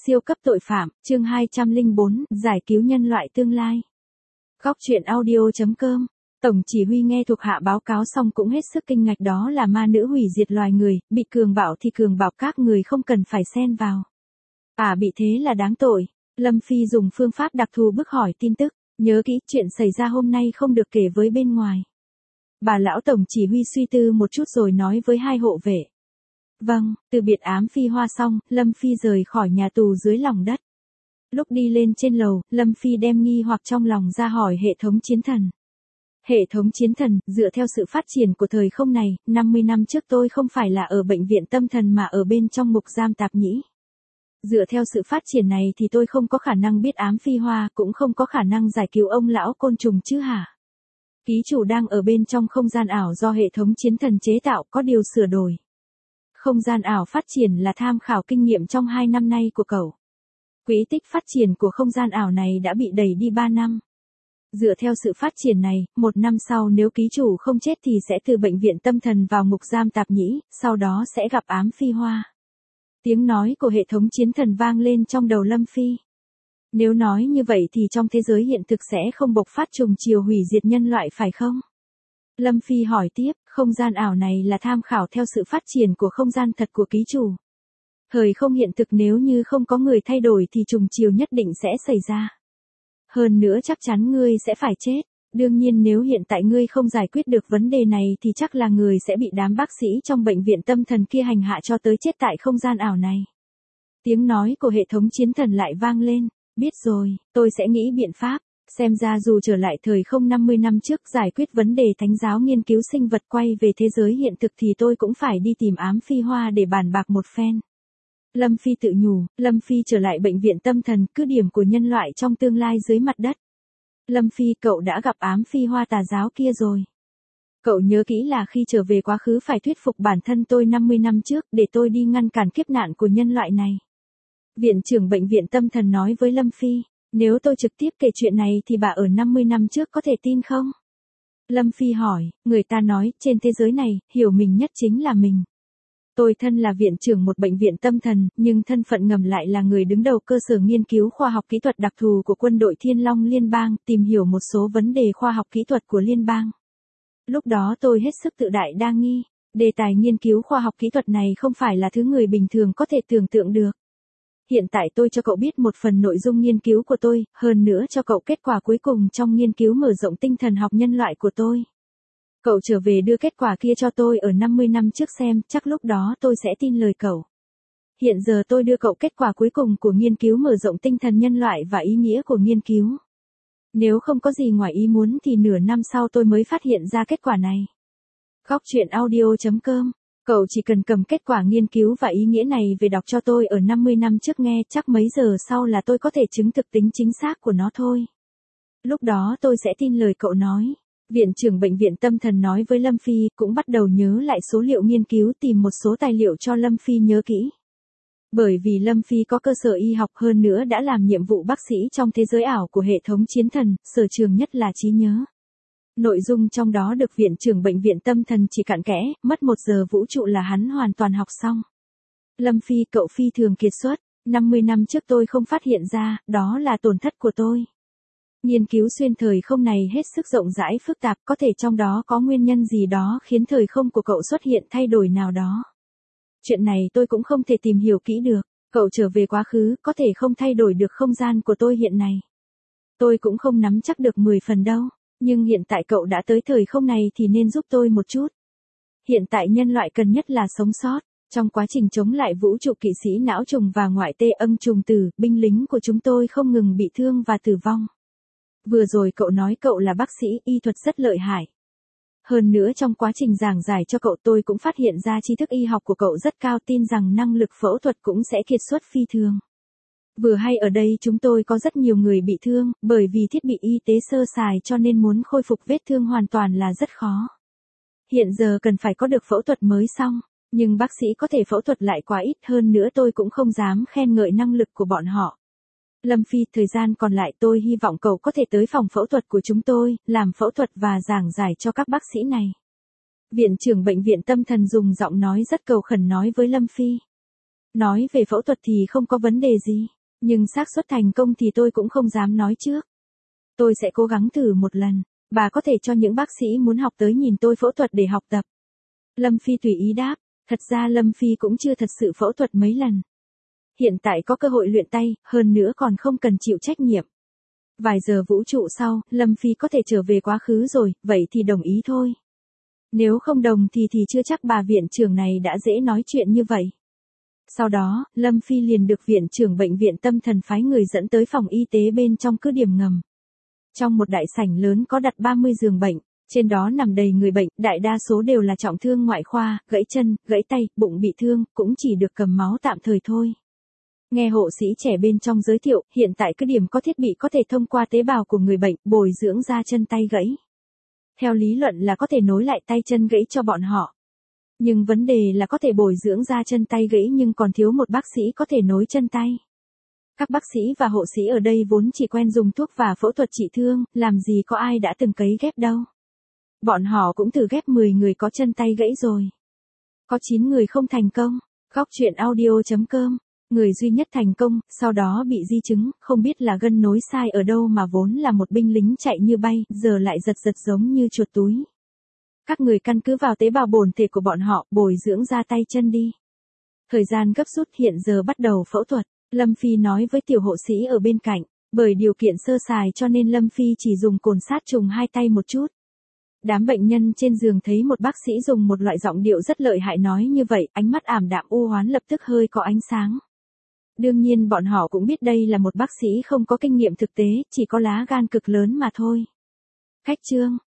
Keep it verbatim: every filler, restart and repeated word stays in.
Siêu cấp tội phạm, chương hai trăm lẻ bốn, giải cứu nhân loại tương lai. Góc truyện audio chấm com. Tổng chỉ huy nghe thuộc hạ báo cáo xong cũng hết sức kinh ngạc, đó là ma nữ hủy diệt loài người, bị cường bạo thì cường bạo, các người không cần phải xen vào. À, bị thế là đáng tội. Lâm Phi dùng phương pháp đặc thù bức hỏi tin tức, nhớ kỹ chuyện xảy ra hôm nay không được kể với bên ngoài. Bà lão tổng chỉ huy suy tư một chút rồi nói với hai hộ vệ. Vâng, từ biệt ám Phi Hoa xong, Lâm Phi rời khỏi nhà tù dưới lòng đất. Lúc đi lên trên lầu, Lâm Phi đem nghi hoặc trong lòng ra hỏi hệ thống chiến thần. Hệ thống chiến thần, dựa theo sự phát triển của thời không này, năm mươi năm trước tôi không phải là ở bệnh viện tâm thần mà ở bên trong ngục giam tạp nhĩ. Dựa theo sự phát triển này thì tôi không có khả năng biết ám Phi Hoa, cũng không có khả năng giải cứu ông lão côn trùng chứ hả? Ký chủ đang ở bên trong không gian ảo do hệ thống chiến thần chế tạo, có điều sửa đổi. Không gian ảo phát triển là tham khảo kinh nghiệm trong hai năm nay của cậu. Quỹ tích phát triển của không gian ảo này đã bị đẩy đi ba năm. Dựa theo sự phát triển này, một năm sau nếu ký chủ không chết thì sẽ từ bệnh viện tâm thần vào ngục giam tạp nhĩ, sau đó sẽ gặp ám Phi Hoa. Tiếng nói của hệ thống chiến thần vang lên trong đầu Lâm Phi. Nếu nói như vậy thì trong thế giới hiện thực sẽ không bộc phát trùng chiều hủy diệt nhân loại phải không? Lâm Phi hỏi tiếp, không gian ảo này là tham khảo theo sự phát triển của không gian thật của ký chủ. Thời không hiện thực nếu như không có người thay đổi thì trùng chiều nhất định sẽ xảy ra. Hơn nữa chắc chắn ngươi sẽ phải chết. Đương nhiên nếu hiện tại ngươi không giải quyết được vấn đề này thì chắc là người sẽ bị đám bác sĩ trong bệnh viện tâm thần kia hành hạ cho tới chết tại không gian ảo này. Tiếng nói của hệ thống chiến thần lại vang lên. Biết rồi, tôi sẽ nghĩ biện pháp. Xem ra dù trở lại thời không năm mươi năm trước giải quyết vấn đề thánh giáo nghiên cứu sinh vật quay về thế giới hiện thực thì tôi cũng phải đi tìm ám Phi Hoa để bàn bạc một phen. Lâm Phi tự nhủ, Lâm Phi trở lại bệnh viện tâm thần, cứ điểm của nhân loại trong tương lai dưới mặt đất. Lâm Phi, cậu đã gặp ám Phi Hoa tà giáo kia rồi. Cậu nhớ kỹ là khi trở về quá khứ phải thuyết phục bản thân tôi năm mươi năm trước để tôi đi ngăn cản kiếp nạn của nhân loại này. Viện trưởng bệnh viện tâm thần nói với Lâm Phi. Nếu tôi trực tiếp kể chuyện này thì bà ở năm mươi năm trước có thể tin không? Lâm Phi hỏi, người ta nói, trên thế giới này, hiểu mình nhất chính là mình. Tôi thân là viện trưởng một bệnh viện tâm thần, nhưng thân phận ngầm lại là người đứng đầu cơ sở nghiên cứu khoa học kỹ thuật đặc thù của quân đội Thiên Long Liên bang, tìm hiểu một số vấn đề khoa học kỹ thuật của liên bang. Lúc đó tôi hết sức tự đại đa nghi, đề tài nghiên cứu khoa học kỹ thuật này không phải là thứ người bình thường có thể tưởng tượng được. Hiện tại tôi cho cậu biết một phần nội dung nghiên cứu của tôi, hơn nữa cho cậu kết quả cuối cùng trong nghiên cứu mở rộng tinh thần học nhân loại của tôi. Cậu trở về đưa kết quả kia cho tôi ở năm mươi năm trước xem, chắc lúc đó tôi sẽ tin lời cậu. Hiện giờ tôi đưa cậu kết quả cuối cùng của nghiên cứu mở rộng tinh thần nhân loại và ý nghĩa của nghiên cứu. Nếu không có gì ngoài ý muốn thì nửa năm sau tôi mới phát hiện ra kết quả này. Góc truyện audio chấm com. Cậu chỉ cần cầm kết quả nghiên cứu và ý nghĩa này về đọc cho tôi ở năm mươi năm trước nghe, chắc mấy giờ sau là tôi có thể chứng thực tính chính xác của nó thôi. Lúc đó tôi sẽ tin lời cậu nói. Viện trưởng bệnh viện tâm thần nói với Lâm Phi, cũng bắt đầu nhớ lại số liệu nghiên cứu, tìm một số tài liệu cho Lâm Phi nhớ kỹ. Bởi vì Lâm Phi có cơ sở y học, hơn nữa đã làm nhiệm vụ bác sĩ trong thế giới ảo của hệ thống chiến thần, sở trường nhất là trí nhớ. Nội dung trong đó được viện trưởng bệnh viện tâm thần chỉ cặn kẽ, mất một giờ vũ trụ là hắn hoàn toàn học xong. Lâm Phi, cậu phi thường kiệt xuất, năm mươi năm trước tôi không phát hiện ra, đó là tổn thất của tôi. Nghiên cứu xuyên thời không này hết sức rộng rãi phức tạp, có thể trong đó có nguyên nhân gì đó khiến thời không của cậu xuất hiện thay đổi nào đó. Chuyện này tôi cũng không thể tìm hiểu kỹ được, cậu trở về quá khứ, có thể không thay đổi được không gian của tôi hiện này. Tôi cũng không nắm chắc được mười phần đâu. Nhưng hiện tại cậu đã tới thời không này thì nên giúp tôi một chút. Hiện tại nhân loại cần nhất là sống sót. Trong quá trình chống lại vũ trụ kỵ sĩ não trùng và ngoại tê âm trùng tử, binh lính của chúng tôi không ngừng bị thương và tử vong. Vừa rồi cậu nói cậu là bác sĩ, y thuật rất lợi hại. Hơn nữa trong quá trình giảng giải cho cậu tôi cũng phát hiện ra tri thức y học của cậu rất cao, tin rằng năng lực phẫu thuật cũng sẽ kiệt xuất phi thường. Vừa hay ở đây chúng tôi có rất nhiều người bị thương, bởi vì thiết bị y tế sơ sài cho nên muốn khôi phục vết thương hoàn toàn là rất khó. Hiện giờ cần phải có được phẫu thuật mới xong, nhưng bác sĩ có thể phẫu thuật lại quá ít, hơn nữa tôi cũng không dám khen ngợi năng lực của bọn họ. Lâm Phi, thời gian còn lại tôi hy vọng cậu có thể tới phòng phẫu thuật của chúng tôi, làm phẫu thuật và giảng giải cho các bác sĩ này. Viện trưởng bệnh viện tâm thần dùng giọng nói rất cầu khẩn nói với Lâm Phi. Nói về phẫu thuật thì không có vấn đề gì. Nhưng xác suất thành công thì tôi cũng không dám nói trước. Tôi sẽ cố gắng thử một lần. Bà có thể cho những bác sĩ muốn học tới nhìn tôi phẫu thuật để học tập. Lâm Phi tùy ý đáp. Thật ra Lâm Phi cũng chưa thật sự phẫu thuật mấy lần. Hiện tại có cơ hội luyện tay, hơn nữa còn không cần chịu trách nhiệm. Vài giờ vũ trụ sau, Lâm Phi có thể trở về quá khứ rồi, vậy thì đồng ý thôi. Nếu không đồng thì thì chưa chắc bà viện trưởng này đã dễ nói chuyện như vậy. Sau đó, Lâm Phi liền được viện trưởng bệnh viện tâm thần phái người dẫn tới phòng y tế bên trong cứ điểm ngầm. Trong một đại sảnh lớn có đặt ba mươi giường bệnh, trên đó nằm đầy người bệnh, đại đa số đều là trọng thương ngoại khoa, gãy chân, gãy tay, bụng bị thương, cũng chỉ được cầm máu tạm thời thôi. Nghe hộ sĩ trẻ bên trong giới thiệu, hiện tại cứ điểm có thiết bị có thể thông qua tế bào của người bệnh, bồi dưỡng ra chân tay gãy. Theo lý luận là có thể nối lại tay chân gãy cho bọn họ. Nhưng vấn đề là có thể bồi dưỡng ra chân tay gãy nhưng còn thiếu một bác sĩ có thể nối chân tay. Các bác sĩ và hộ sĩ ở đây vốn chỉ quen dùng thuốc và phẫu thuật trị thương, làm gì có ai đã từng cấy ghép đâu. Bọn họ cũng thử ghép mười người có chân tay gãy rồi. Có chín người không thành công. Góc truyện audio chấm com. Người duy nhất thành công, sau đó bị di chứng, không biết là gân nối sai ở đâu mà vốn là một binh lính chạy như bay, giờ lại giật giật giống như chuột túi. Các người căn cứ vào tế bào bổn thể của bọn họ, bồi dưỡng ra tay chân đi. Thời gian gấp rút, hiện giờ bắt đầu phẫu thuật. Lâm Phi nói với tiểu hộ sĩ ở bên cạnh, bởi điều kiện sơ sài cho nên Lâm Phi chỉ dùng cồn sát trùng hai tay một chút. Đám bệnh nhân trên giường thấy một bác sĩ dùng một loại giọng điệu rất lợi hại nói như vậy, ánh mắt ảm đạm u hoán lập tức hơi có ánh sáng. Đương nhiên bọn họ cũng biết đây là một bác sĩ không có kinh nghiệm thực tế, chỉ có lá gan cực lớn mà thôi. Khách trương,